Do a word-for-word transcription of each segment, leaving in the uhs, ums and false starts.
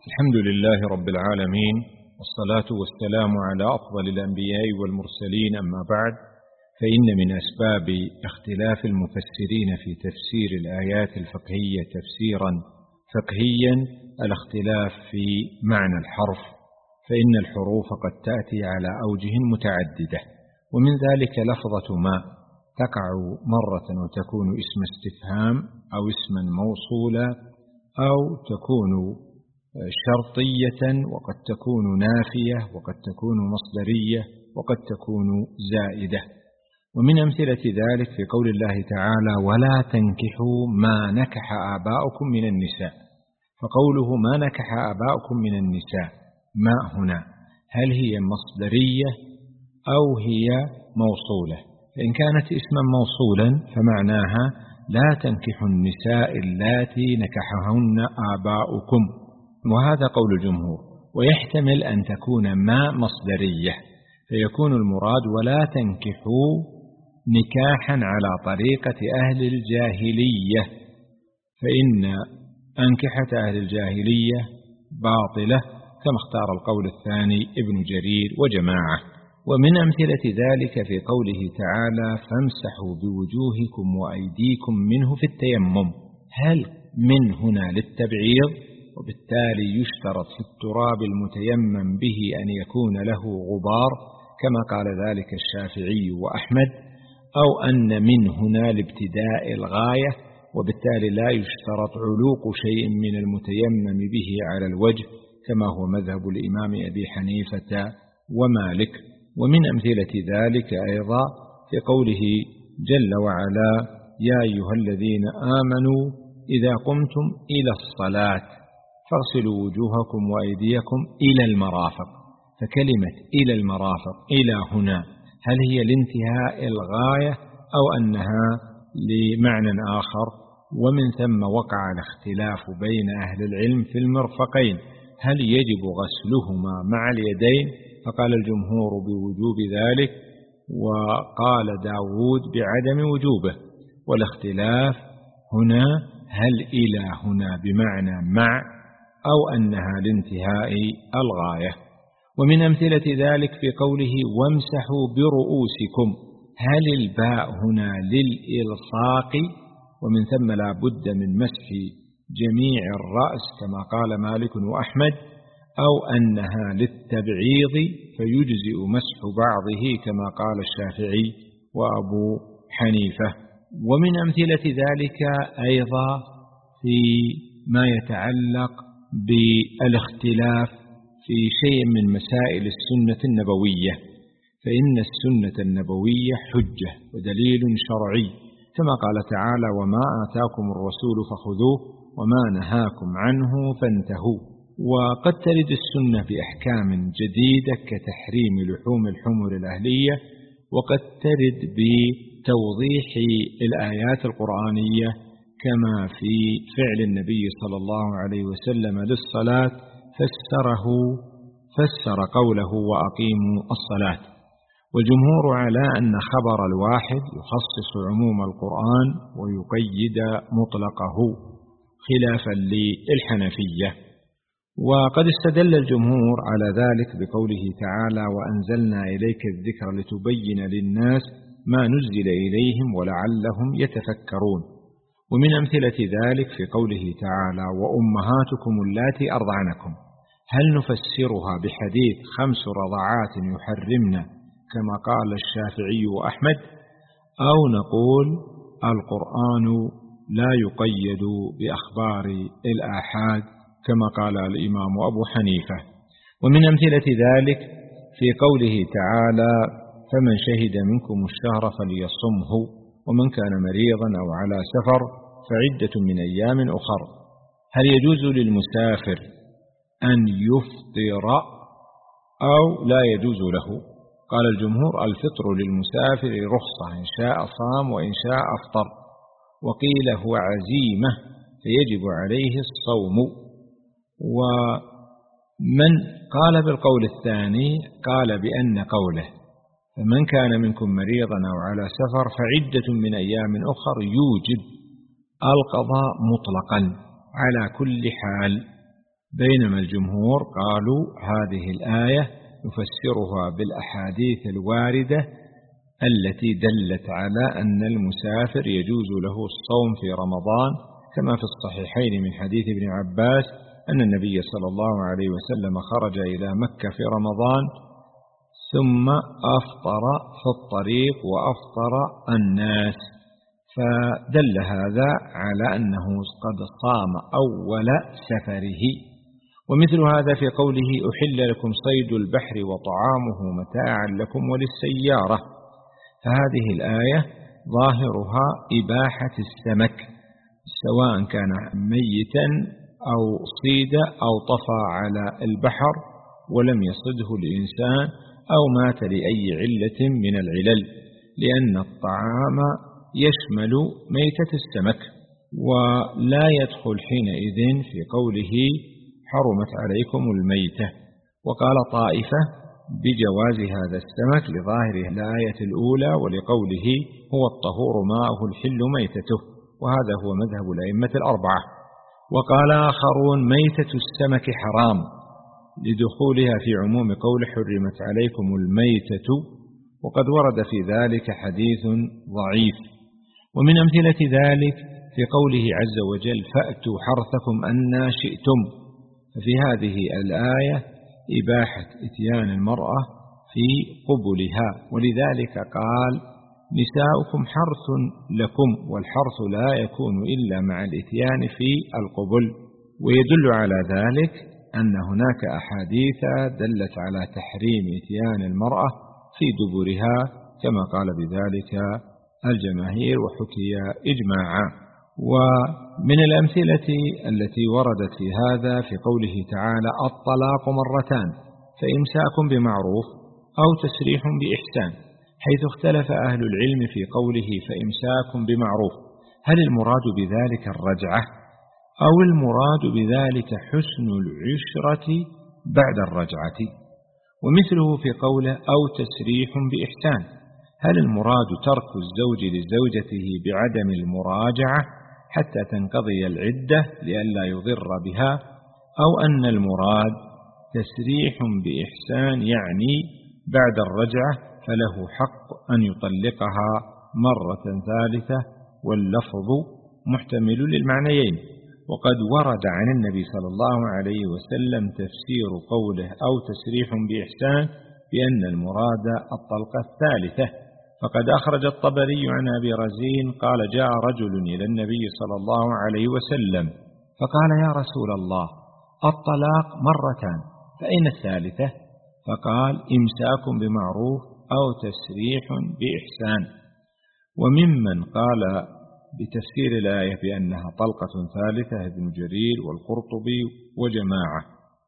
الحمد لله رب العالمين، والصلاة والسلام على أفضل الأنبياء والمرسلين، أما بعد، فإن من أسباب اختلاف المفسرين في تفسير الآيات الفقهية تفسيرا فقهيا الاختلاف في معنى الحرف، فإن الحروف قد تأتي على أوجه متعددة، ومن ذلك لفظة ما تقع مرة وتكون اسم استفهام أو اسما موصولا، أو تكون شرطية، وقد تكون نافية، وقد تكون مصدرية، وقد تكون زائدة. ومن أمثلة ذلك في قول الله تعالى: ولا تنكحوا ما نكح آباؤكم من النساء. فقوله ما نكح آباؤكم من النساء، ما هنا هل هي مصدرية أو هي موصولة؟ فإن كانت اسما موصولا فمعناها لا تنكحوا النساء اللاتي نكحهن آباؤكم، وهذا قول الجمهور. ويحتمل أن تكون ما مصدرية، فيكون المراد ولا تنكحوا نكاحا على طريقة أهل الجاهلية، فإن أنكحة أهل الجاهلية باطلة، كما اختار القول الثاني ابن جرير وجماعة. ومن أمثلة ذلك في قوله تعالى: فامسحوا بوجوهكم وأيديكم منه في التيمم. هل من هنا للتبعيض؟ وبالتالي يشترط في التراب المتيمم به أن يكون له غبار، كما قال ذلك الشافعي وأحمد، أو أن من هنا لابتداء الغاية، وبالتالي لا يشترط علوق شيء من المتيمم به على الوجه، كما هو مذهب الإمام أبي حنيفة ومالك. ومن أمثلة ذلك أيضا في قوله جل وعلا: يا أيها الذين آمنوا إذا قمتم إلى الصلاة فاغسلوا وجوهكم وأيديكم إلى المرافق. فكلمة إلى المرافق إلى هنا هل هي لانتهاء الغاية أو أنها لمعنى آخر؟ ومن ثم وقع الاختلاف بين أهل العلم في المرفقين، هل يجب غسلهما مع اليدين؟ فقال الجمهور بوجوب ذلك، وقال داود بعدم وجوبه. والاختلاف هنا هل إلى هنا بمعنى مع أو أنها لانتهاء الغاية. ومن أمثلة ذلك في قوله: وامسحوا برؤوسكم. هل الباء هنا للإلصاق، ومن ثم لا بد من مسح جميع الرأس كما قال مالك وأحمد، أو أنها للتبعيض فيجزئ مسح بعضه كما قال الشافعي وأبو حنيفة. ومن أمثلة ذلك أيضا في ما يتعلق بالاختلاف في شيء من مسائل السنة النبوية، فإن السنة النبوية حجة ودليل شرعي، كما قال تعالى: وما آتاكم الرسول فخذوه وما نهاكم عنه فانتهوا. وقد ترد السنة بأحكام جديدة كتحريم لحوم الحمر الأهلية، وقد ترد بتوضيح الآيات القرآنية كما في فعل النبي صلى الله عليه وسلم للصلاة، فسره فسر قوله: وأقيموا الصلاة. والجمهور على أن خبر الواحد يخصص عموم القرآن ويقيد مطلقه، خلافا للحنفية. وقد استدل الجمهور على ذلك بقوله تعالى: وأنزلنا إليك الذكر لتبين للناس ما نزل إليهم ولعلهم يتفكرون. ومن أمثلة ذلك في قوله تعالى: وأمهاتكم اللاتي أرضعنكم. هل نفسرها بحديث خمس رضعات يحرمن كما قال الشافعي وأحمد، أو نقول القرآن لا يقيد بأخبار الآحاد كما قال الإمام أبو حنيفة؟ ومن أمثلة ذلك في قوله تعالى: فمن شهد منكم الشهر فليصمه، ومن كان مريضا أو على سفر فعدة من أيام أخر. هل يجوز للمسافر أن يفطر أو لا يجوز له؟ قال الجمهور: الفطر للمسافر رخصة، إن شاء صام وإن شاء أفطر. وقيل هو عزيمة فيجب عليه الصوم. ومن قال بالقول الثاني قال بأن قوله فمن كان منكم مريضا أو على سفر فعدة من أيام أخر يوجب القضاء مطلقا على كل حال، بينما الجمهور قالوا هذه الآية نفسرها بالأحاديث الواردة التي دلت على أن المسافر يجوز له الصوم في رمضان، كما في الصحيحين من حديث ابن عباس أن النبي صلى الله عليه وسلم خرج إلى مكة في رمضان ثم أفطر في الطريق وأفطر الناس، فدل هذا على أنه قد صام أول سفره. ومثل هذا في قوله أحل لكم صيد البحر وطعامه متاعا لكم وللسيارة، فهذه الآية ظاهرها إباحة السمك سواء كان ميتا أو صيد أو طفى على البحر ولم يصده الإنسان أو مات لأي علة من العلل، لأن الطعام يشمل ميتة السمك، ولا يدخل حينئذ في قوله حرمت عليكم الميتة. وقال طائفة بجواز هذا السمك لظاهر الآية الأولى ولقوله هو الطهور ماءه الحل ميتته، وهذا هو مذهب الأئمة الأربعة. وقال آخرون ميتة السمك حرام لدخولها في عموم قول حرمت عليكم الميتة، وقد ورد في ذلك حديث ضعيف. ومن أمثلة ذلك في قوله عز وجل فأتوا حرثكم أن شئتم، ففي هذه الآية إباحة إتيان المرأة في قبلها، ولذلك قال نساؤكم حرث لكم، والحرث لا يكون إلا مع الإتيان في القبل. ويدل على ذلك أن هناك أحاديث دلت على تحريم إتيان المرأة في دبرها كما قال بذلك الجماهير وحكي إجماعا. ومن الأمثلة التي وردت في هذا في قوله تعالى الطلاق مرتان فإمساك بمعروف أو تسريح بإحسان، حيث اختلف أهل العلم في قوله فإمساك بمعروف، هل المراد بذلك الرجعة أو المراد بذلك حسن العشرة بعد الرجعة؟ ومثله في قوله أو تسريح بإحسان، هل المراد ترك الزوج لزوجته بعدم المراجعة حتى تنقضي العدة لئلا يضر بها، أو أن المراد تسريح بإحسان يعني بعد الرجعة فله حق أن يطلقها مرة ثالثة، واللفظ محتمل للمعنيين. وقد ورد عن النبي صلى الله عليه وسلم تفسير قوله أو تسريح بإحسان بأن المراد الطلقة الثالثة، فقد أخرج الطبري عن أبي رزين قال جاء رجل إلى النبي صلى الله عليه وسلم فقال يا رسول الله الطلاق مرتان فأين الثالثة؟ فقال إمساك بمعروف أو تسريح بإحسان. وممن قال بتفسير الآية بأنها طلقة ثالثة ابن جرير والقرطبي وجماعة.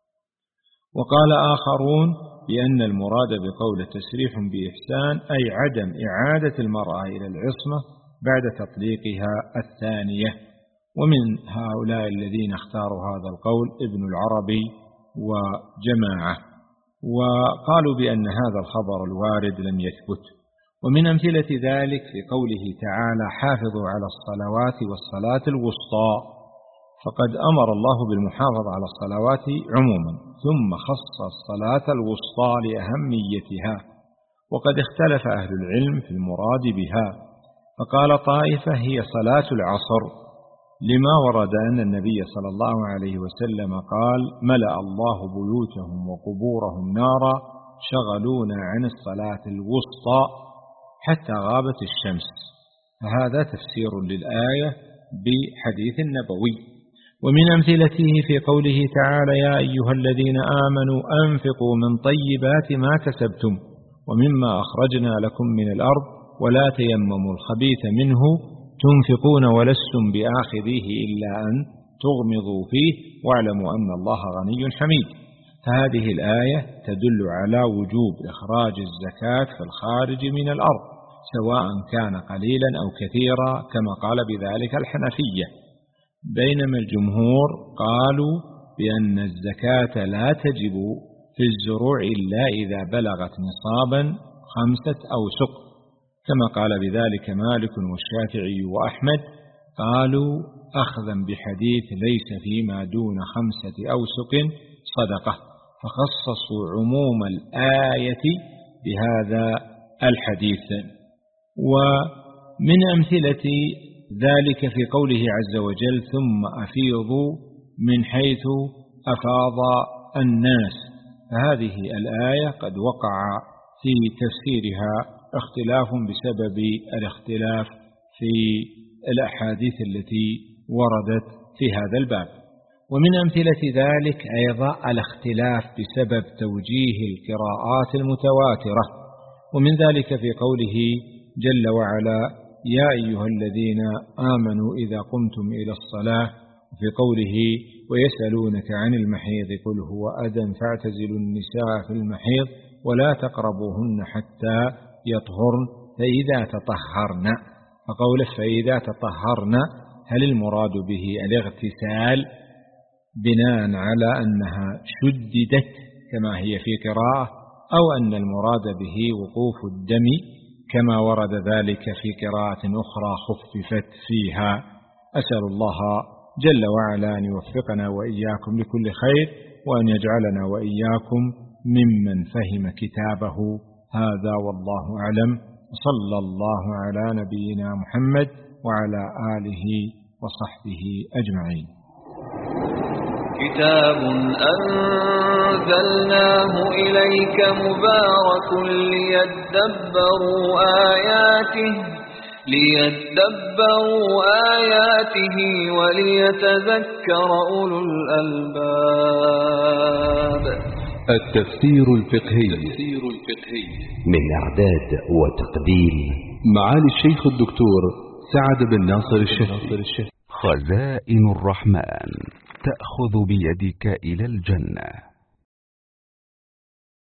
وقال آخرون بأن المراد بقول تسريح بإحسان أي عدم إعادة المرأة إلى العصمة بعد تطليقها الثانية. ومن هؤلاء الذين اختاروا هذا القول ابن العربي وجماعة، وقالوا بأن هذا الخبر الوارد لم يثبت. ومن أمثلة ذلك في قوله تعالى حافظوا على الصلوات والصلاة الوسطى، فقد أمر الله بالمحافظة على الصلوات عموما ثم خص الصلاة الوسطى لأهميتها، وقد اختلف أهل العلم في المراد بها، فقال طائفة هي صلاة العصر لما ورد أن النبي صلى الله عليه وسلم قال ملأ الله بيوتهم وقبورهم نارا شغلونا عن الصلاة الوسطى حتى غابت الشمس، فهذا تفسير للآية بحديث النبوي. ومن أمثلته في قوله تعالى يا أيها الذين آمنوا أنفقوا من طيبات ما كسبتم ومما أخرجنا لكم من الأرض ولا تيمموا الخبيث منه تنفقون ولستم بآخذيه إلا أن تغمضوا فيه واعلموا أن الله غني حميد. فهذه الآية تدل على وجوب إخراج الزكاة في الخارج من الأرض سواء كان قليلا أو كثيرا كما قال بذلك الحنفية، بينما الجمهور قالوا بأن الزكاة لا تجب في الزروع إلا إذا بلغت نصابا خمسة أوسق كما قال بذلك مالك والشافعي وأحمد، قالوا أخذا بحديث ليس فيما دون خمسة أوسق صدقة، فخصصوا عموم الآية بهذا الحديث. ومن أمثلة ذلك في قوله عز وجل ثم أفيضوا من حيث أفاض الناس، فهذه الآية قد وقع في تفسيرها اختلاف بسبب الاختلاف في الأحاديث التي وردت في هذا الباب. ومن أمثلة ذلك أيضا الاختلاف بسبب توجيه القراءات المتواترة، ومن ذلك في قوله جل وعلا يا أيها الذين آمنوا إذا قمتم إلى الصلاة، وفي قوله ويسألونك عن المحيض قل هو أذى فاعتزلوا النساء في المحيض ولا تقربوهن حتى يطهرن فإذا تطهرن. فقوله فإذا تطهرن هل المراد به الاغتسال بناء على أنها شددت كما هي في قراءة، أو أن المراد به وقوف الدم كما ورد ذلك في قراءة أخرى خففت فيها؟ أسأل الله جل وعلا أن يوفقنا وإياكم لكل خير، وأن يجعلنا وإياكم ممن فهم كتابه. هذا والله أعلم، صلى الله على نبينا محمد وعلى آله وصحبه أجمعين. كتاب أنزلناه إليك مبارك ليدبروا آياته ليدبروا آياته وليتذكر أولو الألباب. التفسير الفقهي من إعداد وتقديم معالي الشيخ الدكتور سعد بن ناصر الشهري. خزائن الرحمن تأخذ بيدك إلى الجنة.